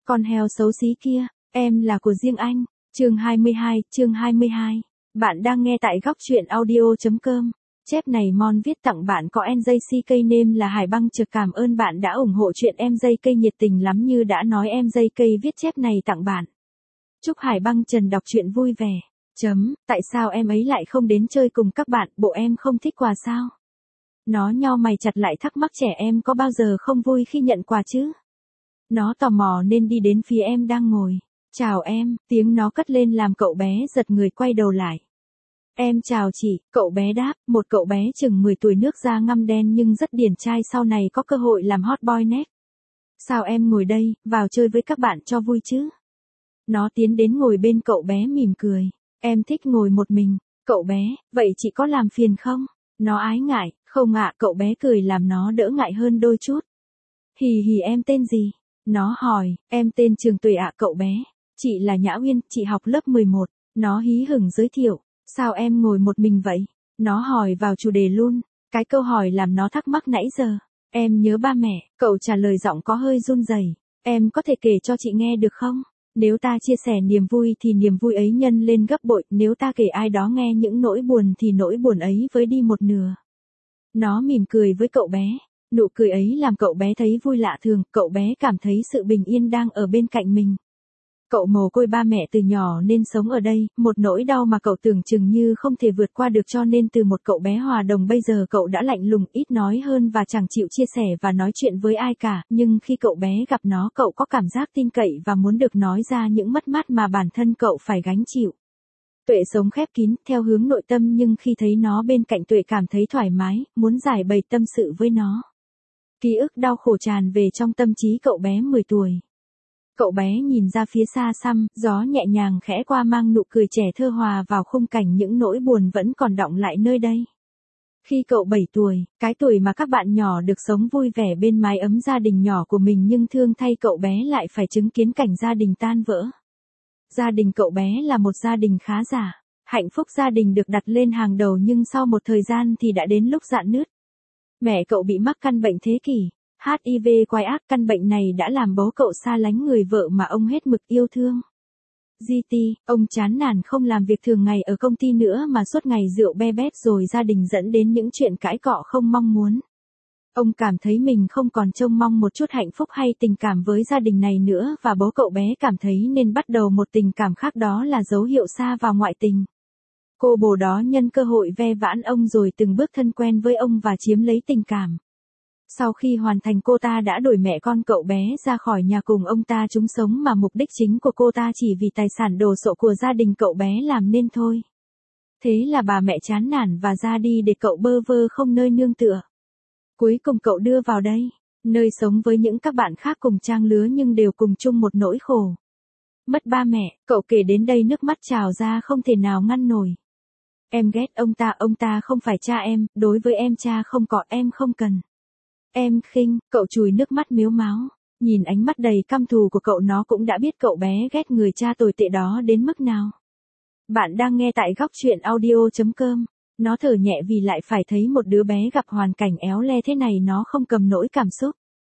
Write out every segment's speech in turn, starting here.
Con heo xấu xí kia, em là của riêng anh. Chương 22. Bạn đang nghe tại góc truyện audio.com. Chép này Mon viết tặng bạn có NJCK name là Hải Băng Trực, cảm ơn bạn đã ủng hộ chuyện MJK nhiệt tình lắm, như đã nói MJK viết chép này tặng bạn. Chúc Hải Băng Trần đọc truyện vui vẻ. Tại sao em ấy lại không đến chơi cùng các bạn, bộ em không thích quà sao? Nó nhau mày chặt lại thắc mắc trẻ em có bao giờ không vui khi nhận quà chứ? Nó tò mò nên đi đến phía em đang ngồi. Chào em, tiếng nó cất lên làm cậu bé giật người quay đầu lại. Em chào chị, cậu bé đáp, một cậu bé chừng 10 tuổi, nước da ngăm đen nhưng rất điển trai, sau này có cơ hội làm hot boy net. Sao em ngồi đây, vào chơi với các bạn cho vui chứ? Nó tiến đến ngồi bên cậu bé mỉm cười. Em thích ngồi một mình. Cậu bé, vậy chị có làm phiền không? Nó ái ngại, không ạ, cậu bé cười làm nó đỡ ngại hơn đôi chút. Hì hì, em tên gì? Nó hỏi, em tên Trường Tuệ ạ cậu bé. Chị là Nhã Uyên, chị học lớp 11. Nó hí hửng giới thiệu. Sao em ngồi một mình vậy? Nó hỏi vào chủ đề luôn. Cái câu hỏi làm nó thắc mắc nãy giờ. Em nhớ ba mẹ, cậu trả lời giọng có hơi run rẩy. Em có thể kể cho chị nghe được không? Nếu ta chia sẻ niềm vui thì niềm vui ấy nhân lên gấp bội, nếu ta kể ai đó nghe những nỗi buồn thì nỗi buồn ấy với đi một nửa. Nó mỉm cười với cậu bé. Nụ cười ấy làm cậu bé thấy vui lạ thường, cậu bé cảm thấy sự bình yên đang ở bên cạnh mình. Cậu mồ côi ba mẹ từ nhỏ nên sống ở đây, một nỗi đau mà cậu tưởng chừng như không thể vượt qua được, cho nên từ một cậu bé hòa đồng bây giờ cậu đã lạnh lùng, ít nói hơn và chẳng chịu chia sẻ và nói chuyện với ai cả, nhưng khi cậu bé gặp nó cậu có cảm giác tin cậy và muốn được nói ra những mất mát mà bản thân cậu phải gánh chịu. Tuệ sống khép kín, theo hướng nội tâm, nhưng khi thấy nó bên cạnh Tuệ cảm thấy thoải mái, muốn giải bày tâm sự với nó. Ký ức đau khổ tràn về trong tâm trí cậu bé 10 tuổi. Cậu bé nhìn ra phía xa xăm, gió nhẹ nhàng khẽ qua mang nụ cười trẻ thơ hòa vào khung cảnh những nỗi buồn vẫn còn đọng lại nơi đây. Khi cậu 7 tuổi, cái tuổi mà các bạn nhỏ được sống vui vẻ bên mái ấm gia đình nhỏ của mình, nhưng thương thay cậu bé lại phải chứng kiến cảnh gia đình tan vỡ. Gia đình cậu bé là một gia đình khá giả. Hạnh phúc gia đình được đặt lên hàng đầu, nhưng sau một thời gian thì đã đến lúc rạn nứt. Mẹ cậu bị mắc căn bệnh thế kỷ, HIV quái ác. Căn bệnh này đã làm bố cậu xa lánh người vợ mà ông hết mực yêu thương. GT, ông chán nản không làm việc thường ngày ở công ty nữa mà suốt ngày rượu be bét, rồi gia đình dẫn đến những chuyện cãi cọ không mong muốn. Ông cảm thấy mình không còn trông mong một chút hạnh phúc hay tình cảm với gia đình này nữa, và bố cậu bé cảm thấy nên bắt đầu một tình cảm khác, đó là dấu hiệu xa vào ngoại tình. Cô bồ đó nhân cơ hội ve vãn ông rồi từng bước thân quen với ông và chiếm lấy tình cảm. Sau khi hoàn thành, cô ta đã đuổi mẹ con cậu bé ra khỏi nhà cùng ông ta chung sống, mà mục đích chính của cô ta chỉ vì tài sản đồ sộ của gia đình cậu bé làm nên thôi. Thế là bà mẹ chán nản và ra đi để cậu bơ vơ không nơi nương tựa. Cuối cùng cậu đưa vào đây, nơi sống với những các bạn khác cùng trang lứa nhưng đều cùng chung một nỗi khổ. Mất ba mẹ, cậu kể đến đây nước mắt trào ra không thể nào ngăn nổi. Em ghét ông ta không phải cha em, đối với em cha không có, em không cần. Em khinh, cậu chùi nước mắt mếu máo. Nhìn ánh mắt đầy căm thù của cậu, nó cũng đã biết cậu bé ghét người cha tồi tệ đó đến mức nào. Bạn đang nghe tại góc truyện audio.com. Nó thở nhẹ vì lại phải thấy một đứa bé gặp hoàn cảnh éo le thế này, nó không cầm nổi cảm xúc.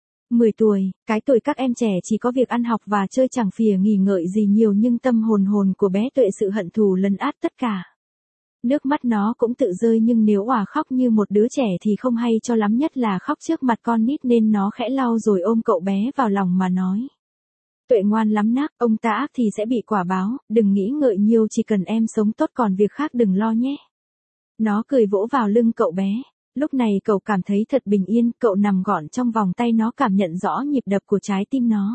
10 tuổi, cái tuổi các em trẻ chỉ có việc ăn học và chơi, chẳng phìa nghỉ ngợi gì nhiều, nhưng tâm hồn của bé Tuệ sự hận thù lấn át tất cả. Nước mắt nó cũng tự rơi, nhưng nếu òa khóc như một đứa trẻ thì không hay cho lắm, nhất là khóc trước mặt con nít, nên nó khẽ lau rồi ôm cậu bé vào lòng mà nói. Tuệ ngoan lắm nác, ông ta ác thì sẽ bị quả báo, đừng nghĩ ngợi nhiều, chỉ cần em sống tốt còn việc khác đừng lo nhé. Nó cười vỗ vào lưng cậu bé. Lúc này cậu cảm thấy thật bình yên, cậu nằm gọn trong vòng tay nó, cảm nhận rõ nhịp đập của trái tim nó.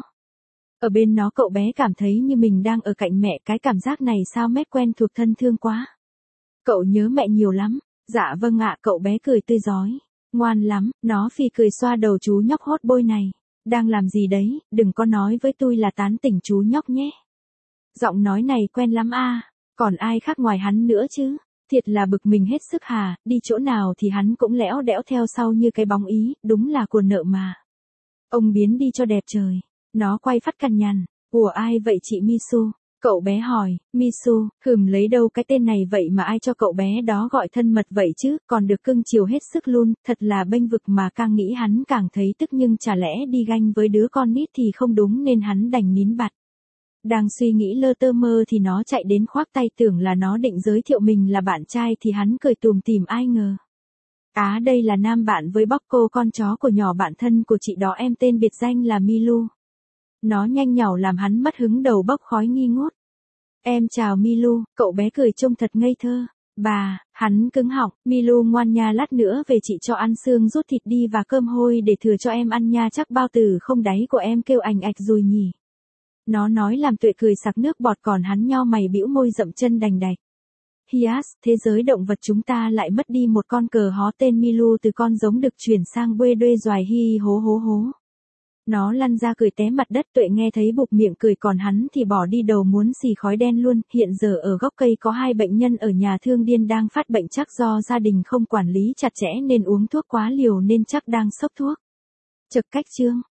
Ở bên nó cậu bé cảm thấy như mình đang ở cạnh mẹ, cái cảm giác này sao mét quen thuộc thân thương quá. Cậu nhớ mẹ nhiều lắm. Dạ vâng ạ, cậu bé cười tươi rói. Ngoan lắm, nó phì cười xoa đầu chú nhóc hot boy này. Đang làm gì đấy, đừng có nói với tôi là tán tỉnh chú nhóc nhé. Giọng nói này quen lắm à, còn ai khác ngoài hắn nữa chứ. Thiệt là bực mình hết sức hà, đi chỗ nào thì hắn cũng lẽo đẽo theo sau như cái bóng ý, đúng là của nợ mà. Ông biến đi cho đẹp trời. Nó quay phát cằn nhằn. Ủa ai vậy chị Misu? Cậu bé hỏi, Misu, lấy đâu cái tên này vậy mà ai cho cậu bé đó gọi thân mật vậy chứ, còn được cưng chiều hết sức luôn, thật là bênh vực mà. Càng nghĩ hắn càng thấy tức, nhưng chả lẽ đi ganh với đứa con nít thì không đúng nên hắn đành nín bặt. Đang suy nghĩ lơ tơ mơ thì nó chạy đến khoác tay, tưởng là nó định giới thiệu mình là bạn trai thì hắn cười tùm tìm, ai ngờ. Đây là nam bạn với Bocco, con chó của nhỏ bạn thân của chị đó em, tên biệt danh là Milu. Nó nhanh nhảu làm hắn mất hứng, đầu bốc khói nghi ngút. Em chào Milu, cậu bé cười trông thật ngây thơ. Bà, hắn cứng họng, Milu ngoan nha, lát nữa về chị cho ăn xương rút thịt đi và cơm hôi để thừa cho em ăn nha, chắc bao tử không đáy của em kêu ảnh ạch rồi nhỉ. Nó nói làm Tuệ cười sặc nước bọt, còn hắn nhao mày bĩu môi dậm chân đành đạch. Hias, thế giới động vật chúng ta lại mất đi một con cờ hó tên Milu, từ con giống được chuyển sang bê đuê doài, hi hố hố hố. Nó lăn ra cười té mặt đất. Tuệ nghe thấy bụp miệng cười, còn hắn thì bỏ đi đầu muốn xì khói đen luôn. Hiện giờ ở gốc cây có 2 bệnh nhân ở nhà thương điên đang phát bệnh, chắc do gia đình không quản lý chặt chẽ nên uống thuốc quá liều nên chắc đang sốc thuốc. Trực cách chương.